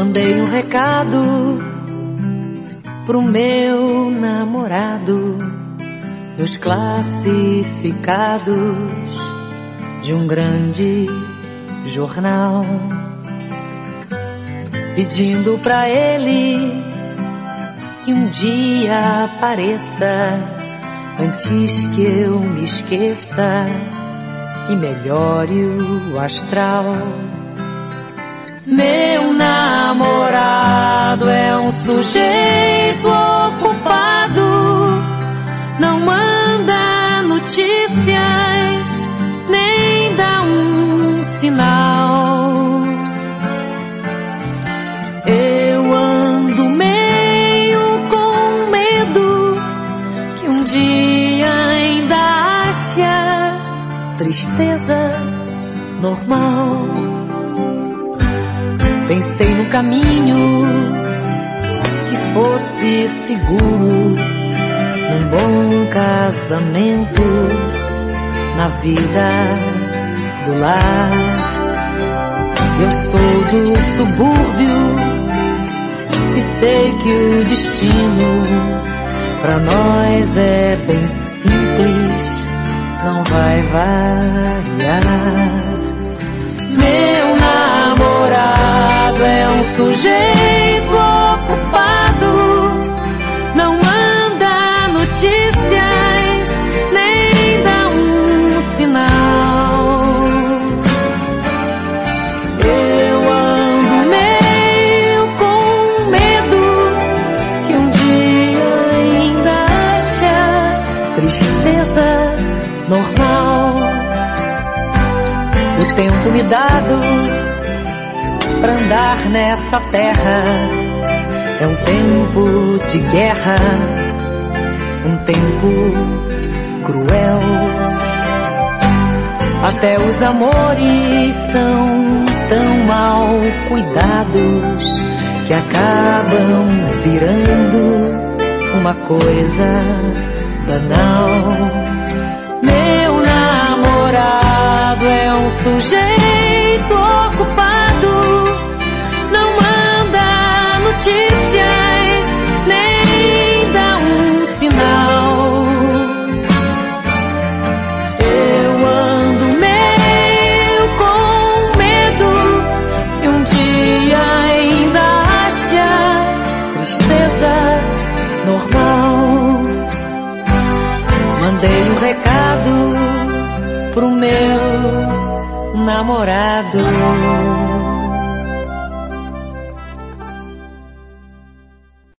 Mandei um recado pro meu namorado nos classificados de um grande jornal, pedindo pra ele que um dia apareça antes que eu me esqueça e melhore o astral. Meu namorado é um sujeito ocupado, não manda notícias, nem dá um sinal. Eu ando meio com medo que um dia ainda ache tristeza normal. Pensei no caminho que fosse seguro, num bom casamento, na vida do lar. Eu sou do subúrbio e sei que o destino pra nós é bem simples, não vai variar. Meu namorado é um sujeito ocupado, não manda notícias, nem dá um sinal. Eu ando meio com medo que um dia ainda ache tristeza normal. O tempo me dado pra andar nessa terra é um tempo de guerra, um tempo cruel. Até os amores são tão mal cuidados que acabam virando uma coisa banal. Meu namorado é um sujeito ocupado, não manda notícias, nem dá um sinal. Eu ando meio com medo que um dia ainda ache tristeza normal. Mandei um recado pro meu namorado.